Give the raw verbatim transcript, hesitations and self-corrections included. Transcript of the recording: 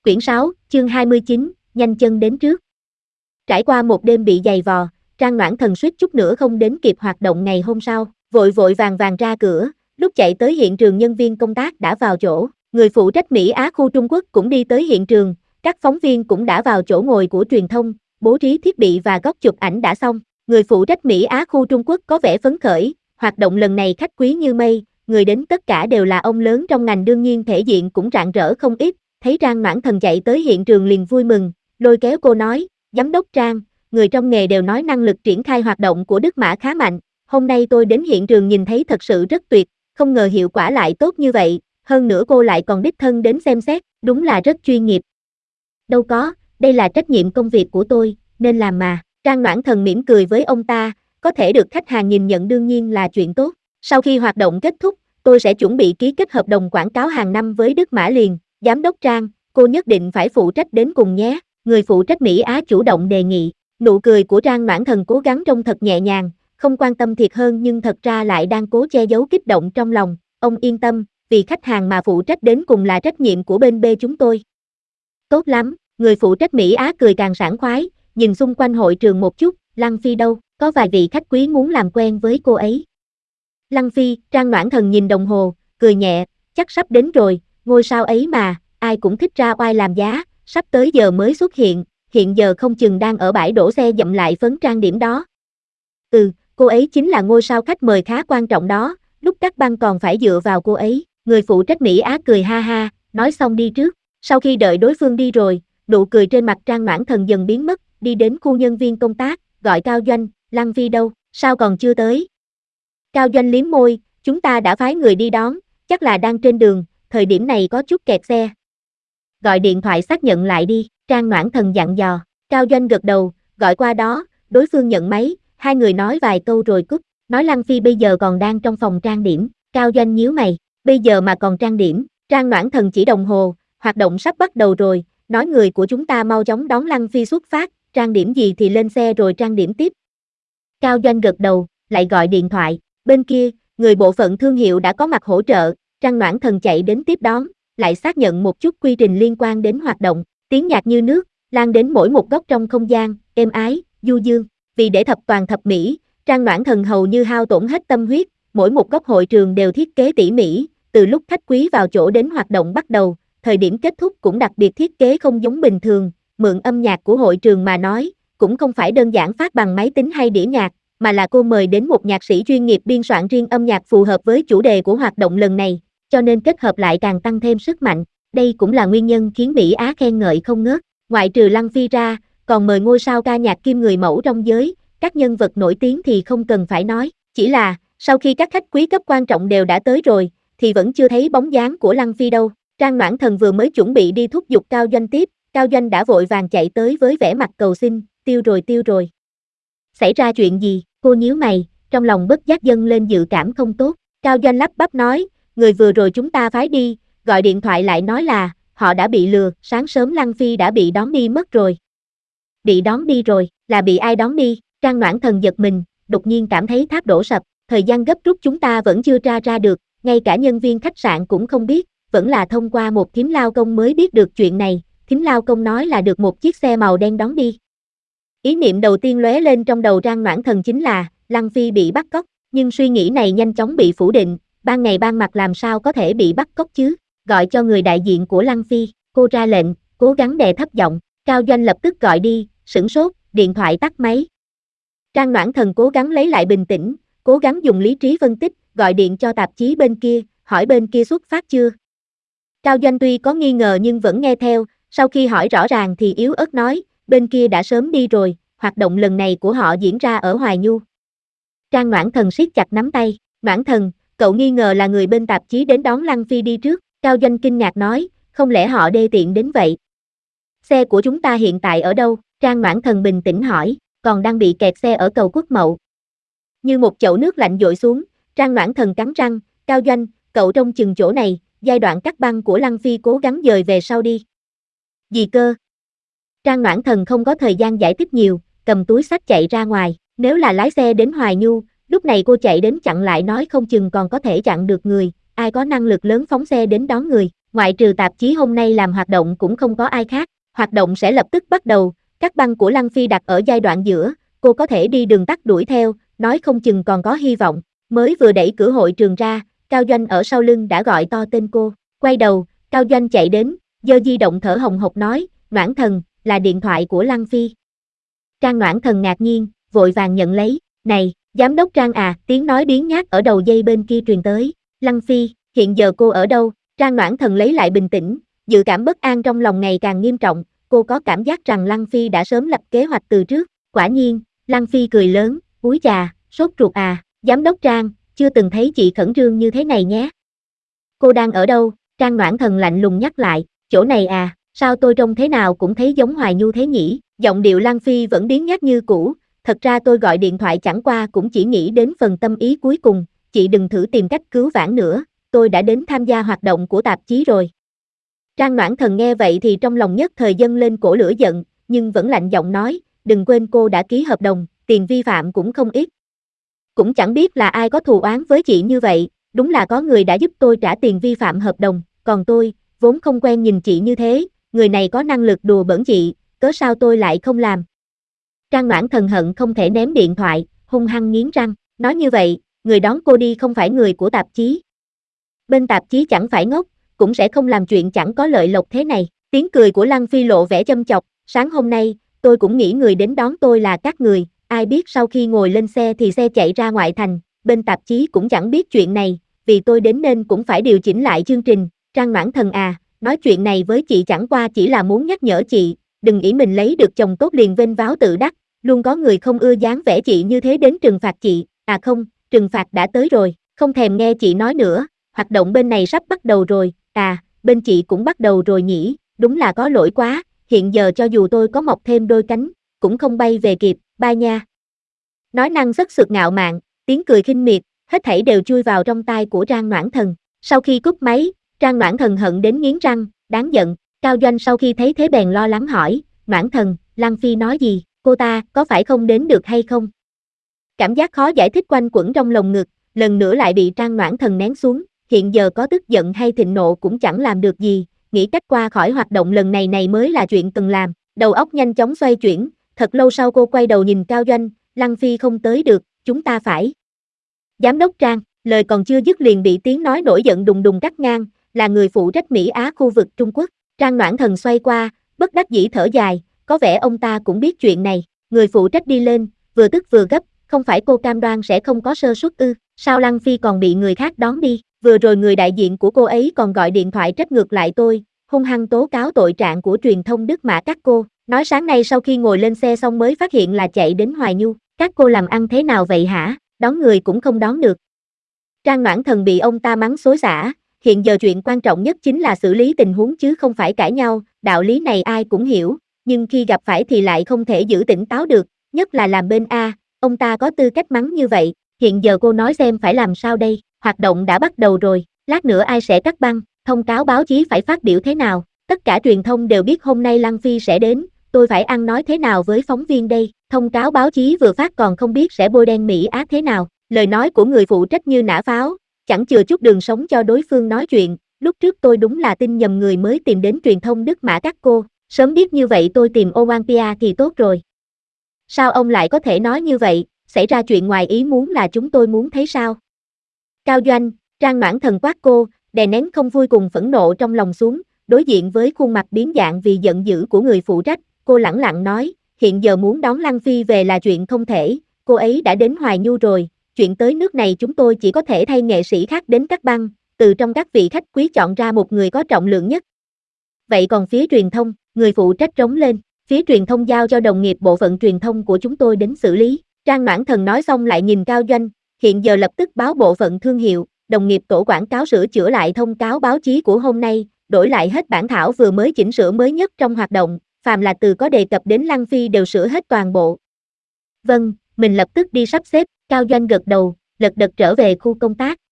Quyển sáu, chương hai mươi chín, nhanh chân đến trước. Trải qua một đêm bị giày vò, Trang Noãn Thần suýt chút nữa không đến kịp hoạt động ngày hôm sau, vội vội vàng vàng ra cửa, lúc chạy tới hiện trường nhân viên công tác đã vào chỗ, người phụ trách Mỹ Á khu Trung Quốc cũng đi tới hiện trường, các phóng viên cũng đã vào chỗ ngồi của truyền thông, bố trí thiết bị và góc chụp ảnh đã xong, người phụ trách Mỹ Á khu Trung Quốc có vẻ phấn khởi, hoạt động lần này khách quý như mây, người đến tất cả đều là ông lớn trong ngành đương nhiên thể diện cũng rạng rỡ không ít. Thấy Trang Noãn Thần chạy tới hiện trường liền vui mừng, lôi kéo cô nói, giám đốc Trang, người trong nghề đều nói năng lực triển khai hoạt động của Đức Mã khá mạnh, hôm nay tôi đến hiện trường nhìn thấy thật sự rất tuyệt, không ngờ hiệu quả lại tốt như vậy, hơn nữa cô lại còn đích thân đến xem xét, đúng là rất chuyên nghiệp. Đâu có, đây là trách nhiệm công việc của tôi, nên làm mà, Trang Noãn Thần mỉm cười với ông ta, có thể được khách hàng nhìn nhận đương nhiên là chuyện tốt, sau khi hoạt động kết thúc, tôi sẽ chuẩn bị ký kết hợp đồng quảng cáo hàng năm với Đức Mã liền. Giám đốc Trang, cô nhất định phải phụ trách đến cùng nhé, người phụ trách Mỹ Á chủ động đề nghị, nụ cười của Trang Noãn Thần cố gắng trông thật nhẹ nhàng, không quan tâm thiệt hơn nhưng thật ra lại đang cố che giấu kích động trong lòng, ông yên tâm, vì khách hàng mà phụ trách đến cùng là trách nhiệm của bên B chúng tôi. Tốt lắm, người phụ trách Mỹ Á cười càng sảng khoái, nhìn xung quanh hội trường một chút, Lăng Phi đâu, có vài vị khách quý muốn làm quen với cô ấy. Lăng Phi, Trang Noãn Thần nhìn đồng hồ, cười nhẹ, chắc sắp đến rồi. Ngôi sao ấy mà, ai cũng thích ra oai làm giá, sắp tới giờ mới xuất hiện, hiện giờ không chừng đang ở bãi đổ xe dậm lại phấn trang điểm đó. Ừ, cô ấy chính là ngôi sao khách mời khá quan trọng đó, lúc cắt băng còn phải dựa vào cô ấy, người phụ trách Mỹ Á cười ha ha, nói xong đi trước, sau khi đợi đối phương đi rồi, nụ cười trên mặt Trang Noãn Thần dần biến mất, đi đến khu nhân viên công tác, gọi Cao Doanh, Lăng Phi đâu, sao còn chưa tới? Cao Doanh liếm môi, chúng ta đã phái người đi đón, chắc là đang trên đường. Thời điểm này có chút kẹt xe. Gọi điện thoại xác nhận lại đi, Trang Noãn Thần dặn dò, Cao Doanh gật đầu, gọi qua đó, đối phương nhận máy, hai người nói vài câu rồi cúp, nói Lăng Phi bây giờ còn đang trong phòng trang điểm, Cao Doanh nhíu mày, bây giờ mà còn trang điểm, Trang Noãn Thần chỉ đồng hồ, hoạt động sắp bắt đầu rồi, nói người của chúng ta mau chóng đón Lăng Phi xuất phát, trang điểm gì thì lên xe rồi trang điểm tiếp. Cao Doanh gật đầu, lại gọi điện thoại, bên kia, người bộ phận thương hiệu đã có mặt hỗ trợ. Trang Noãn Thần chạy đến tiếp đón, lại xác nhận một chút quy trình liên quan đến hoạt động, tiếng nhạc như nước, lan đến mỗi một góc trong không gian, êm ái, du dương, vì để thập toàn thập mỹ, Trang Noãn Thần hầu như hao tổn hết tâm huyết, mỗi một góc hội trường đều thiết kế tỉ mỉ, từ lúc khách quý vào chỗ đến hoạt động bắt đầu, thời điểm kết thúc cũng đặc biệt thiết kế không giống bình thường, mượn âm nhạc của hội trường mà nói, cũng không phải đơn giản phát bằng máy tính hay đĩa nhạc, mà là cô mời đến một nhạc sĩ chuyên nghiệp biên soạn riêng âm nhạc phù hợp với chủ đề của hoạt động lần này. Cho nên kết hợp lại càng tăng thêm sức mạnh, đây cũng là nguyên nhân khiến Mỹ Á khen ngợi không ngớt, ngoại trừ Lăng Phi ra, còn mời ngôi sao ca nhạc kim người mẫu trong giới, các nhân vật nổi tiếng thì không cần phải nói, chỉ là, sau khi các khách quý cấp quan trọng đều đã tới rồi, thì vẫn chưa thấy bóng dáng của Lăng Phi đâu, Trang Noãn Thần vừa mới chuẩn bị đi thúc giục Cao Doanh tiếp, Cao Doanh đã vội vàng chạy tới với vẻ mặt cầu xin, tiêu rồi tiêu rồi. Xảy ra chuyện gì, cô nhíu mày, trong lòng bất giác dâng lên dự cảm không tốt, Cao Doanh lắp bắp nói, người vừa rồi chúng ta phái đi, gọi điện thoại lại nói là, họ đã bị lừa, sáng sớm Lăng Phi đã bị đón đi mất rồi. Bị đón đi rồi, là bị ai đón đi, Trang Noãn Thần giật mình, đột nhiên cảm thấy tháp đổ sập, thời gian gấp rút chúng ta vẫn chưa tra ra được, ngay cả nhân viên khách sạn cũng không biết, vẫn là thông qua một thím lao công mới biết được chuyện này, thím lao công nói là được một chiếc xe màu đen đón đi. Ý niệm đầu tiên lóe lên trong đầu Trang Noãn Thần chính là, Lăng Phi bị bắt cóc, nhưng suy nghĩ này nhanh chóng bị phủ định. Ban ngày ban mặt làm sao có thể bị bắt cóc chứ, gọi cho người đại diện của Lăng Phi, cô ra lệnh, cố gắng đè thấp giọng, Cao Doanh lập tức gọi đi, sửng sốt, điện thoại tắt máy. Trang Noãn Thần cố gắng lấy lại bình tĩnh, cố gắng dùng lý trí phân tích, gọi điện cho tạp chí bên kia, hỏi bên kia xuất phát chưa. Cao Doanh tuy có nghi ngờ nhưng vẫn nghe theo, sau khi hỏi rõ ràng thì yếu ớt nói, bên kia đã sớm đi rồi, hoạt động lần này của họ diễn ra ở Hoài Nhu. Trang Noãn Thần siết chặt nắm tay, Noãn Thần, cậu nghi ngờ là người bên tạp chí đến đón Lăng Phi đi trước, Cao Doanh kinh ngạc nói, không lẽ họ đê tiện đến vậy? Xe của chúng ta hiện tại ở đâu? Trang Noãn Thần bình tĩnh hỏi, còn đang bị kẹt xe ở cầu Quốc Mậu. Như một chậu nước lạnh dội xuống, Trang Noãn Thần cắn răng, Cao Doanh, cậu trông chừng chỗ này, giai đoạn cắt băng của Lăng Phi cố gắng dời về sau đi. Gì cơ? Trang Noãn Thần không có thời gian giải thích nhiều, cầm túi xách chạy ra ngoài, nếu là lái xe đến Hoài Nhu, lúc này cô chạy đến chặn lại nói không chừng còn có thể chặn được người, ai có năng lực lớn phóng xe đến đón người, ngoại trừ tạp chí hôm nay làm hoạt động cũng không có ai khác, hoạt động sẽ lập tức bắt đầu, các băng của Lăng Phi đặt ở giai đoạn giữa, cô có thể đi đường tắt đuổi theo, nói không chừng còn có hy vọng, mới vừa đẩy cửa hội trường ra, Cao Doanh ở sau lưng đã gọi to tên cô, quay đầu, Cao Doanh chạy đến, giơ di động thở hồng hộc nói, Noãn Thần, là điện thoại của Lăng Phi. Trang Noãn Thần ngạc nhiên, vội vàng nhận lấy, này, giám đốc Trang à, tiếng nói biếng nhác ở đầu dây bên kia truyền tới, Lăng Phi, hiện giờ cô ở đâu? Trang Noãn Thần lấy lại bình tĩnh, dự cảm bất an trong lòng ngày càng nghiêm trọng, cô có cảm giác rằng Lăng Phi đã sớm lập kế hoạch từ trước, quả nhiên, Lăng Phi cười lớn, úi chà, sốt ruột à, giám đốc Trang, chưa từng thấy chị khẩn trương như thế này nhé. Cô đang ở đâu? Trang Noãn Thần lạnh lùng nhắc lại, chỗ này à, sao tôi trông thế nào cũng thấy giống Hoài Nhu thế nhỉ, giọng điệu Lăng Phi vẫn biếng nhác như cũ, thật ra tôi gọi điện thoại chẳng qua cũng chỉ nghĩ đến phần tâm ý cuối cùng, chị đừng thử tìm cách cứu vãn nữa, tôi đã đến tham gia hoạt động của tạp chí rồi. Trang Noãn Thần nghe vậy thì trong lòng nhất thời dâng lên cổ lửa giận, nhưng vẫn lạnh giọng nói, đừng quên cô đã ký hợp đồng, tiền vi phạm cũng không ít. Cũng chẳng biết là ai có thù oán với chị như vậy, đúng là có người đã giúp tôi trả tiền vi phạm hợp đồng, còn tôi, vốn không quen nhìn chị như thế, người này có năng lực đùa bỡn chị, cớ sao tôi lại không làm. Trang Noãn Thần hận không thể ném điện thoại, hung hăng nghiến răng, nói như vậy, người đón cô đi không phải người của tạp chí. Bên tạp chí chẳng phải ngốc, cũng sẽ không làm chuyện chẳng có lợi lộc thế này. Tiếng cười của Lăng Phi lộ vẻ châm chọc, sáng hôm nay, tôi cũng nghĩ người đến đón tôi là các người, ai biết sau khi ngồi lên xe thì xe chạy ra ngoại thành, bên tạp chí cũng chẳng biết chuyện này, vì tôi đến nên cũng phải điều chỉnh lại chương trình. Trang Noãn Thần à, nói chuyện này với chị chẳng qua chỉ là muốn nhắc nhở chị, đừng nghĩ mình lấy được chồng tốt liền vênh váo tự đắc, luôn có người không ưa dáng vẻ chị như thế đến trừng phạt chị, à không, trừng phạt đã tới rồi, không thèm nghe chị nói nữa, hoạt động bên này sắp bắt đầu rồi, à, bên chị cũng bắt đầu rồi nhỉ, đúng là có lỗi quá, hiện giờ cho dù tôi có mọc thêm đôi cánh, cũng không bay về kịp, ba nha. Nói năng rất sực ngạo mạn, tiếng cười khinh miệt, hết thảy đều chui vào trong tai của Trang Noãn Thần. Sau khi cúp máy, Trang Noãn Thần hận đến nghiến răng, đáng giận, Cao Doanh sau khi thấy thế bèn lo lắng hỏi, Noãn Thần, Lăng Phi nói gì, cô ta có phải không đến được hay không? Cảm giác khó giải thích quanh quẩn trong lồng ngực, lần nữa lại bị Trang Noãn Thần nén xuống, hiện giờ có tức giận hay thịnh nộ cũng chẳng làm được gì, nghĩ cách qua khỏi hoạt động lần này này mới là chuyện cần làm, đầu óc nhanh chóng xoay chuyển, thật lâu sau cô quay đầu nhìn Cao Doanh, Lăng Phi không tới được, chúng ta phải. Giám đốc Trang, lời còn chưa dứt liền bị tiếng nói nổi giận đùng đùng cắt ngang, là người phụ trách Mỹ Á khu vực Trung Quốc, Trang Noãn Thần xoay qua, bất đắc dĩ thở dài, có vẻ ông ta cũng biết chuyện này, người phụ trách đi lên, vừa tức vừa gấp, không phải cô cam đoan sẽ không có sơ suất ư, sao Lăng Phi còn bị người khác đón đi, vừa rồi người đại diện của cô ấy còn gọi điện thoại trách ngược lại tôi, hung hăng tố cáo tội trạng của truyền thông Đức Mã các cô, nói sáng nay sau khi ngồi lên xe xong mới phát hiện là chạy đến Hoài Nhu, các cô làm ăn thế nào vậy hả, đón người cũng không đón được. Trang Noãn Thần bị ông ta mắng xối xả, hiện giờ chuyện quan trọng nhất chính là xử lý tình huống chứ không phải cãi nhau, đạo lý này ai cũng hiểu, nhưng khi gặp phải thì lại không thể giữ tỉnh táo được, nhất là làm bên A, ông ta có tư cách mắng như vậy, hiện giờ cô nói xem phải làm sao đây, hoạt động đã bắt đầu rồi, lát nữa ai sẽ cắt băng, thông cáo báo chí phải phát biểu thế nào, tất cả truyền thông đều biết hôm nay Lăng Phi sẽ đến, tôi phải ăn nói thế nào với phóng viên đây, thông cáo báo chí vừa phát còn không biết sẽ bôi đen Mỹ Á thế nào, lời nói của người phụ trách như nã pháo, chẳng chừa chút đường sống cho đối phương nói chuyện, lúc trước tôi đúng là tin nhầm người mới tìm đến truyền thông Đức Mã các cô, sớm biết như vậy tôi tìm Olympia thì tốt rồi. Sao ông lại có thể nói như vậy, xảy ra chuyện ngoài ý muốn là chúng tôi muốn thấy sao? Cao Doanh, Trang Noãn Thần quát cô, đè nén không vui cùng phẫn nộ trong lòng xuống, đối diện với khuôn mặt biến dạng vì giận dữ của người phụ trách, cô lẳng lặng nói, hiện giờ muốn đón Lăng Phi về là chuyện không thể, cô ấy đã đến Hoài Nhu rồi, chuyện tới nước này chúng tôi chỉ có thể thay nghệ sĩ khác đến cắt băng, từ trong các vị khách quý chọn ra một người có trọng lượng nhất. Vậy còn phía truyền thông, người phụ trách trống lên, phía truyền thông giao cho đồng nghiệp bộ phận truyền thông của chúng tôi đến xử lý. Trang Noãn Thần nói xong lại nhìn Cao Doanh, hiện giờ lập tức báo bộ phận thương hiệu, đồng nghiệp tổ quảng cáo sửa chữa lại thông cáo báo chí của hôm nay, đổi lại hết bản thảo vừa mới chỉnh sửa mới nhất trong hoạt động, phàm là từ có đề cập đến Lăng Phi đều sửa hết toàn bộ. Vâng, mình lập tức đi sắp xếp, Cao Doanh gật đầu, lật đật trở về khu công tác.